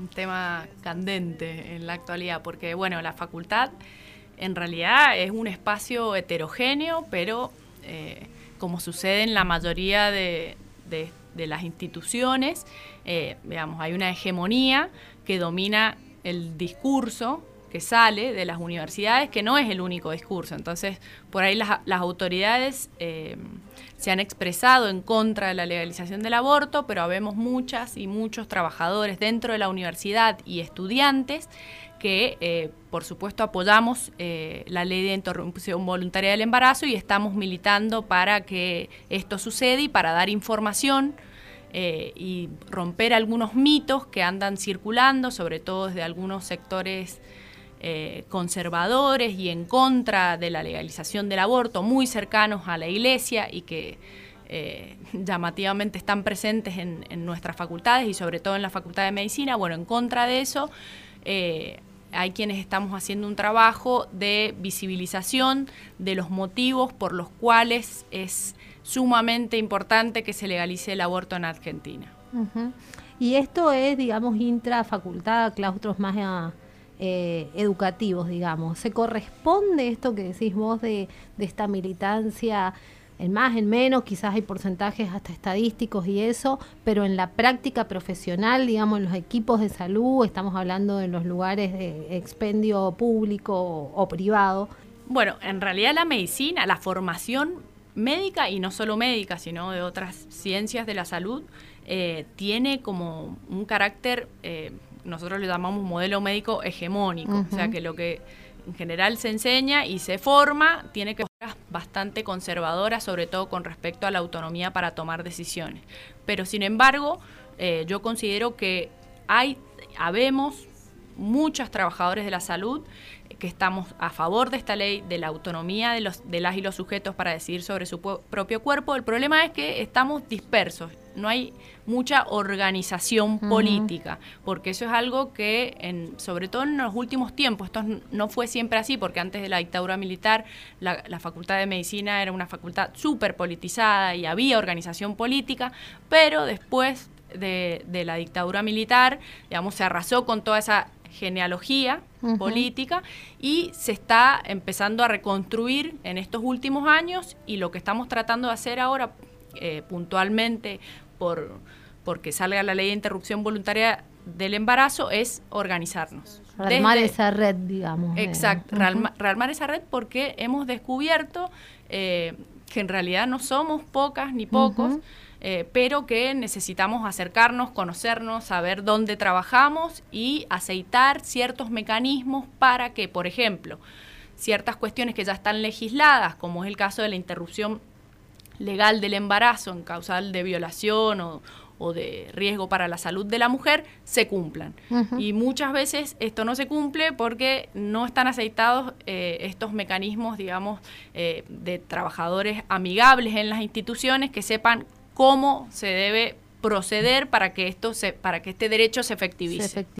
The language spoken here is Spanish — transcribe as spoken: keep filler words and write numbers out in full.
un tema candente en la actualidad, porque bueno, la facultad en realidad es un espacio heterogéneo, pero eh, como sucede en la mayoría de, de, de las instituciones, eh, digamos, hay una hegemonía que domina el discurso que sale de las universidades, que no es el único discurso. Entonces, por ahí las, las autoridades eh, se han expresado en contra de la legalización del aborto, pero habemos muchas y muchos trabajadores dentro de la universidad y estudiantes que, eh, por supuesto, apoyamos eh, la ley de interrupción voluntaria del embarazo y estamos militando para que esto suceda y para dar información eh, y romper algunos mitos que andan circulando, sobre todo desde algunos sectores Eh, conservadores y en contra de la legalización del aborto, muy cercanos a la Iglesia y que eh, llamativamente están presentes en, en nuestras facultades y sobre todo en la Facultad de Medicina. Bueno, en contra de eso eh, hay quienes estamos haciendo un trabajo de visibilización de los motivos por los cuales es sumamente importante que se legalice el aborto en Argentina. Uh-huh. Y esto es, digamos, intrafacultad, claustros más a Eh, educativos, digamos. ¿Se corresponde esto que decís vos de, de esta militancia en más, en menos? Quizás hay porcentajes hasta estadísticos y eso, pero en la práctica profesional, digamos, en los equipos de salud, estamos hablando de los lugares de expendio público o, o privado. Bueno, en realidad la medicina, la formación médica, y no solo médica, sino de otras ciencias de la salud, eh, tiene como un carácter... Eh, nosotros le llamamos modelo médico hegemónico, uh-huh. O sea que lo que en general se enseña y se forma tiene que ser bastante conservadora, sobre todo con respecto a la autonomía para tomar decisiones. Pero sin embargo, eh, yo considero que hay, habemos muchos trabajadores de la salud que estamos a favor de esta ley, de la autonomía de, los, de las y los sujetos para decidir sobre su pu- propio cuerpo. El problema es que estamos dispersos, no hay mucha organización uh-huh. política, porque eso es algo que, en, sobre todo en los últimos tiempos, esto no fue siempre así, porque antes de la dictadura militar la, la Facultad de Medicina era una facultad súper politizada y había organización política, pero después de, de la dictadura militar, digamos, se arrasó con toda esa genealogía uh-huh. política y se está empezando a reconstruir en estos últimos años, y lo que estamos tratando de hacer ahora eh, puntualmente por porque salga la ley de interrupción voluntaria del embarazo es organizarnos. Rearmar Desde, esa red, digamos. Exacto, eh. rearmar, rearmar esa red porque hemos descubierto eh, que en realidad no somos pocas ni pocos, uh-huh. Eh, pero que necesitamos acercarnos, conocernos, saber dónde trabajamos y aceitar ciertos mecanismos para que, por ejemplo, ciertas cuestiones que ya están legisladas, como es el caso de la interrupción legal del embarazo en causal de violación o, o de riesgo para la salud de la mujer, se cumplan. Uh-huh. Y muchas veces esto no se cumple porque no están aceitados eh, estos mecanismos, digamos, eh, de trabajadores amigables en las instituciones que sepan cómo se debe proceder para que esto se, para que este derecho se efectivice. Se efectivice.